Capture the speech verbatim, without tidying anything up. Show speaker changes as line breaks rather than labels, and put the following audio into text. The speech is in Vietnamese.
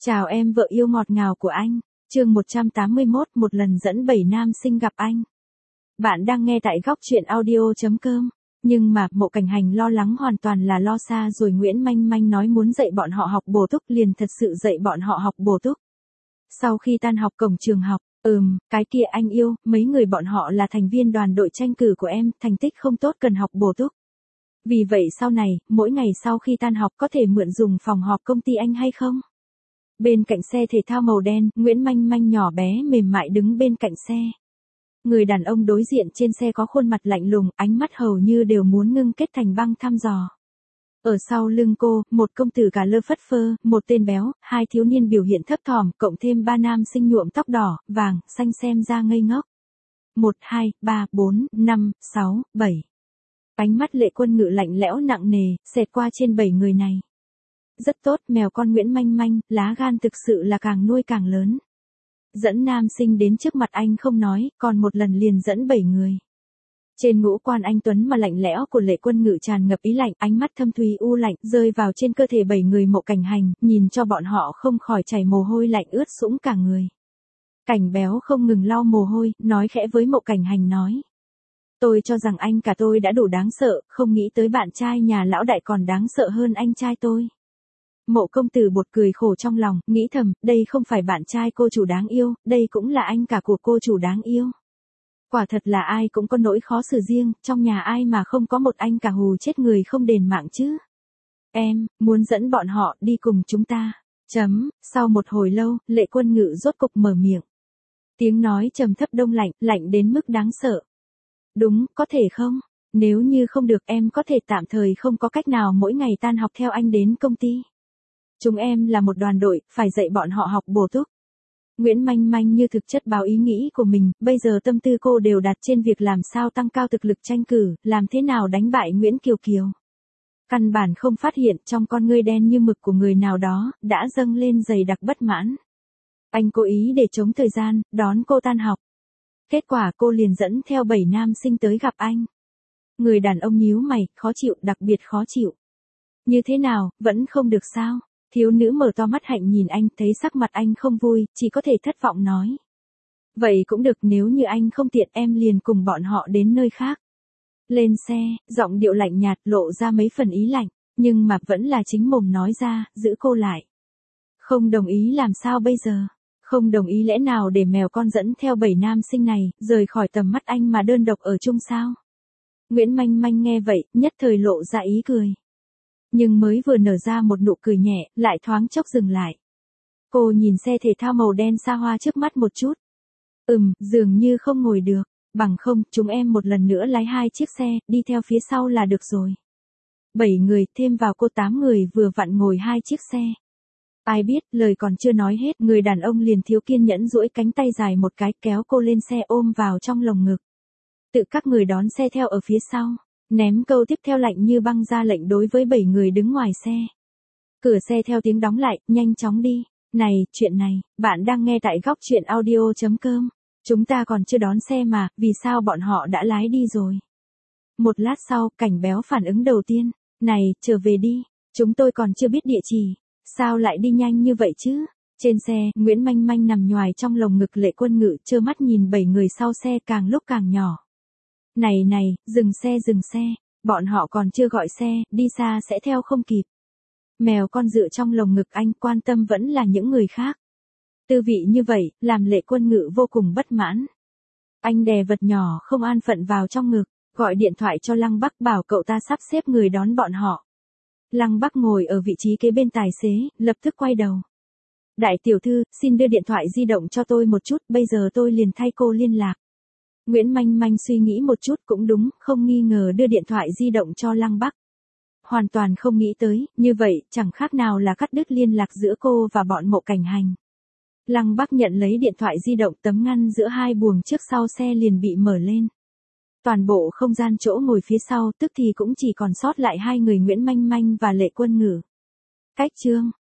Chào em vợ yêu ngọt ngào của anh. Chương một trăm tám mươi mốt, một lần dẫn bảy nam sinh gặp anh. Bạn đang nghe tại góc truyện audio chấm com. Nhưng mà, Mộ Cảnh Hành lo lắng hoàn toàn là lo xa rồi. Nguyễn Manh Manh nói muốn dạy bọn họ học bổ túc, liền thật sự dạy bọn họ học bổ túc. Sau khi tan học cổng trường học, ừm, cái kia anh yêu, mấy người bọn họ là thành viên đoàn đội tranh cử của em, thành tích không tốt cần học bổ túc. Vì vậy sau này, mỗi ngày sau khi tan học có thể mượn dùng phòng họp công ty anh hay không? Bên cạnh xe thể thao màu đen, Nguyễn Manh Manh nhỏ bé mềm mại đứng bên cạnh xe. Người đàn ông đối diện trên xe có khuôn mặt lạnh lùng, ánh mắt hầu như đều muốn ngưng kết thành băng thăm dò. Ở sau lưng cô, một công tử cà lơ phất phơ, một tên béo, hai thiếu niên biểu hiện thấp thỏm, cộng thêm ba nam sinh nhuộm tóc đỏ, vàng, xanh xem ra ngây ngốc. Một, hai, ba, bốn, năm, sáu, bảy. Ánh mắt Lệ Quân Ngự lạnh lẽo nặng nề, xẹt qua trên bảy người này. Rất tốt, mèo con Nguyễn Manh Manh, lá gan thực sự là càng nuôi càng lớn. Dẫn nam sinh đến trước mặt anh không nói, còn một lần liền dẫn bảy người. Trên ngũ quan anh tuấn mà lạnh lẽo của Lệ Quân Ngự tràn ngập ý lạnh, ánh mắt thâm thúy u lạnh rơi vào trên cơ thể bảy người Mộ Cảnh Hành, nhìn cho bọn họ không khỏi chảy mồ hôi lạnh ướt sũng cả người. Cảnh béo không ngừng lau mồ hôi, nói khẽ với Mộ Cảnh Hành nói. Tôi cho rằng anh cả tôi đã đủ đáng sợ, không nghĩ tới bạn trai nhà lão đại còn đáng sợ hơn anh trai tôi. Mộ công tử bột cười khổ trong lòng, nghĩ thầm, đây không phải bạn trai cô chủ đáng yêu, đây cũng là anh cả của cô chủ đáng yêu. Quả thật là ai cũng có nỗi khó xử riêng, trong nhà ai mà không có một anh cả hù chết người không đền mạng chứ. Em, muốn dẫn bọn họ đi cùng chúng ta. Chấm, sau một hồi lâu, Lệ Quân Ngự rốt cục mở miệng. Tiếng nói trầm thấp đông lạnh, lạnh đến mức đáng sợ. Đúng, có thể không? Nếu như không được em có thể tạm thời không có cách nào mỗi ngày tan học theo anh đến công ty. Chúng em là một đoàn đội, phải dạy bọn họ học bổ túc. Nguyễn Manh Manh như thực chất báo ý nghĩ của mình, bây giờ tâm tư cô đều đặt trên việc làm sao tăng cao thực lực tranh cử, làm thế nào đánh bại Nguyễn Kiều Kiều. Căn bản không phát hiện trong con ngươi đen như mực của người nào đó, đã dâng lên dày đặc bất mãn. Anh cố ý để chống thời gian, đón cô tan học. Kết quả cô liền dẫn theo bảy nam sinh tới gặp anh. Người đàn ông nhíu mày, khó chịu, đặc biệt khó chịu. Như thế nào, vẫn không được sao? Thiếu nữ mở to mắt hạnh nhìn anh, thấy sắc mặt anh không vui, chỉ có thể thất vọng nói. Vậy cũng được, nếu như anh không tiện em liền cùng bọn họ đến nơi khác. Lên xe, giọng điệu lạnh nhạt lộ ra mấy phần ý lạnh, nhưng mà vẫn là chính mồm nói ra, giữ cô lại. Không đồng ý làm sao bây giờ? Không đồng ý lẽ nào để mèo con dẫn theo bảy nam sinh này, rời khỏi tầm mắt anh mà đơn độc ở chung sao? Nguyễn Manh Manh nghe vậy, nhất thời lộ ra ý cười. Nhưng mới vừa nở ra một nụ cười nhẹ, lại thoáng chốc dừng lại. Cô nhìn xe thể thao màu đen xa hoa trước mắt một chút. Ừm, dường như không ngồi được, bằng không, chúng em một lần nữa lái hai chiếc xe, đi theo phía sau là được rồi. Bảy người, thêm vào cô tám người vừa vặn ngồi hai chiếc xe. Ai biết, lời còn chưa nói hết, người đàn ông liền thiếu kiên nhẫn duỗi cánh tay dài một cái kéo cô lên xe ôm vào trong lồng ngực. Tự các người đón xe theo ở phía sau. Ném câu tiếp theo lạnh như băng ra lệnh đối với bảy người đứng ngoài xe. Cửa xe theo tiếng đóng lại, nhanh chóng đi. Này, chuyện này, bạn đang nghe tại góc truyện audio chấm com. Chúng ta còn chưa đón xe mà, vì sao bọn họ đã lái đi rồi? Một lát sau, cảnh béo phản ứng đầu tiên. Này, trở về đi, chúng tôi còn chưa biết địa chỉ. Sao lại đi nhanh như vậy chứ? Trên xe, Nguyễn Manh Manh nằm nhoài trong lồng ngực Lệ Quân Ngự, trơ mắt nhìn bảy người sau xe càng lúc càng nhỏ. Này này, dừng xe dừng xe, bọn họ còn chưa gọi xe, đi xa sẽ theo không kịp. Mèo con dựa trong lồng ngực anh, quan tâm vẫn là những người khác. Tư vị như vậy, làm Lệ Quân Ngự vô cùng bất mãn. Anh đè vật nhỏ không an phận vào trong ngực, gọi điện thoại cho Lăng Bắc bảo cậu ta sắp xếp người đón bọn họ. Lăng Bắc ngồi ở vị trí kế bên tài xế, lập tức quay đầu. Đại tiểu thư, xin đưa điện thoại di động cho tôi một chút, bây giờ tôi liền thay cô liên lạc. Nguyễn Manh Manh suy nghĩ một chút cũng đúng, không nghi ngờ đưa điện thoại di động cho Lăng Bắc. Hoàn toàn không nghĩ tới, như vậy, chẳng khác nào là cắt đứt liên lạc giữa cô và bọn Mộ Cảnh Hành. Lăng Bắc nhận lấy điện thoại di động, tấm ngăn giữa hai buồng trước sau xe liền bị mở lên. Toàn bộ không gian chỗ ngồi phía sau tức thì cũng chỉ còn sót lại hai người Nguyễn Manh Manh và Lệ Quân Ngự. Cách chương,